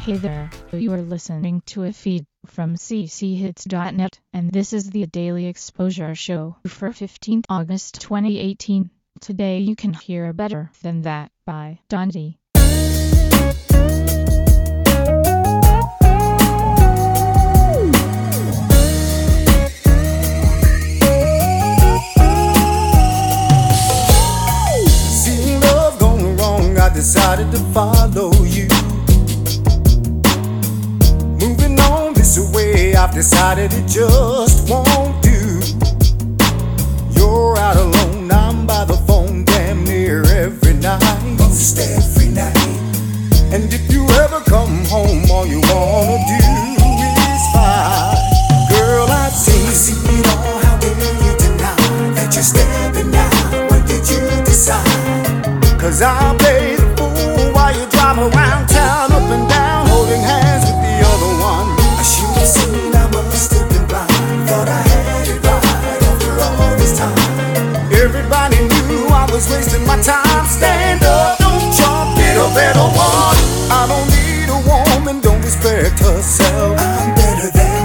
Hey there, you are listening to a feed from cchits.net, and this is the Daily Exposure Show for 15th August 2018. Today you can hear Better Than That by Dante. Seeing love going wrong, I decided to follow you. Moving on this way, I've decided it just won't do. You're out alone, I'm by the phone damn near every night. Most every night. And if you ever come home, all you wanna do is fight. Girl, I've seen it all, how dare you deny that you're stepping out? When did you decide? Cause I'll play the fool while you drive around town, up and down, holding hands with the other one. I should have seen, I must have been blind. Thought I had it right after all this time. Everybody knew I was wasting my time. Stand up, don't jump, get a better one. I don't need a woman, don't respect herself. I'm better than,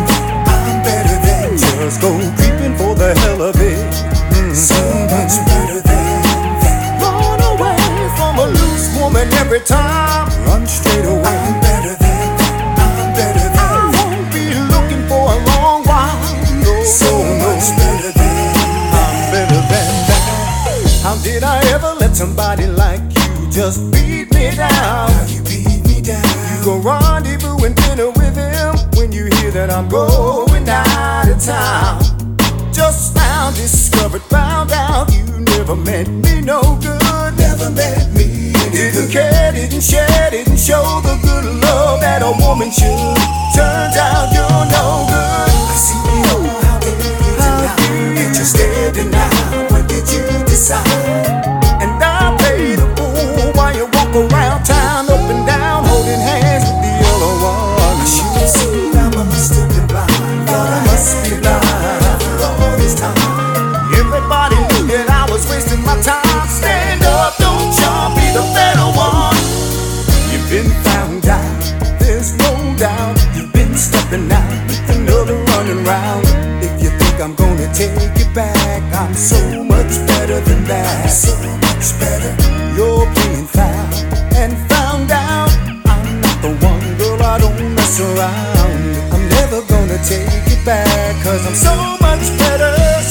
just go creeping for the hell of it. So much better than that. Run away from a loose woman every time. Run straight away. I'm better than that. I won't be looking for a long while. No, so much better than I'm better than that. How did I ever let somebody like you just beat me down? How you beat me down? You go rendezvous and dinner with him when you hear that I'm going out of town. Just now discovered, found out you never meant me no good. Never meant me. Didn't care, didn't share, didn't show the good love that a woman should. Turns out you're no good. I see it all, how dare you deny that you're stepping out? When did you decide? And I play the fool while you walk around town, up and down, holding hands with the other one. I should have seen, I must have been blind. Thought I must be blind after all this time. Everybody knew that I was wasting my time. Stand up, don't jump, be the better one. You've been found out, there's no doubt. You've been stepping out with another running round. If you think I'm gonna take it back, I'm so much better than that. I'm so much better. You're being found and found out. I'm not the one, girl, I don't mess around. I'm never gonna take it back, cause I'm so much better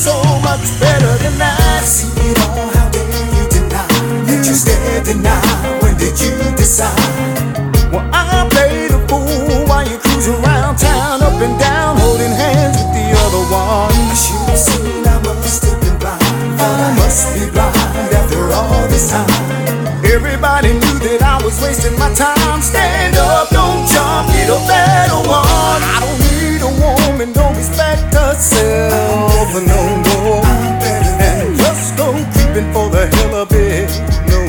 than that. I see it all, how dare you deny that you're stepping out? When did you decide? Well, I play the fool while you cruise around town, up and down, holding hands with the other one. I should have seen, I must have been blind. Thought I must be blind after all this time. Everybody knew that I was wasting my time. Stand up, don't jump, get a better one. I don't need a woman, don't respect herself, no more. And just go creeping for the hell of it. No,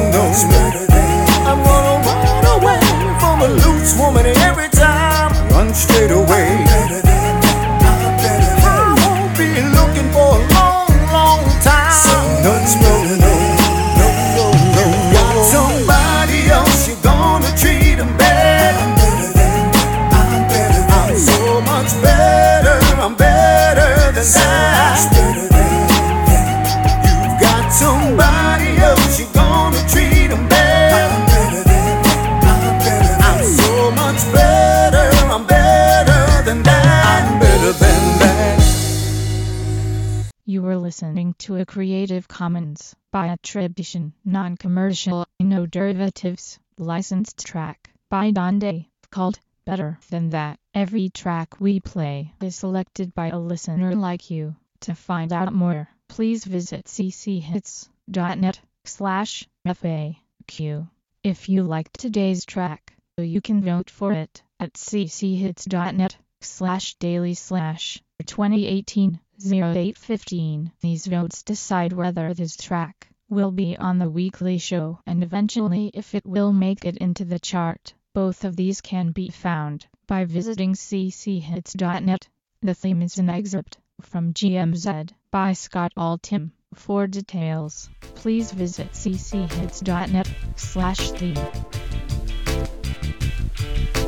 I'm gonna run away from a loose woman every time. Run straight away. I won't be looking for a long, long time. So much better than. Got somebody else, you're gonna treat them better. I'm so much better. I'm better than that. You've got somebody else, you're gonna treat them better. I'm so much better. I'm better than that. I'm better than that. You were listening to a Creative Commons by attribution, non-commercial, no derivatives, licensed track by Dante, called Better Than That. Every track we play is selected by a listener like you. To find out more, please visit cchits.net/FAQ. If you liked today's track, you can vote for it at cchits.net/daily/2018-0815. These votes decide whether this track will be on the weekly show and eventually if it will make it into the chart. Both of these can be found by visiting cchits.net. The theme is an excerpt from GMZ by Scott Altham. For details, please visit cchits.net/theme.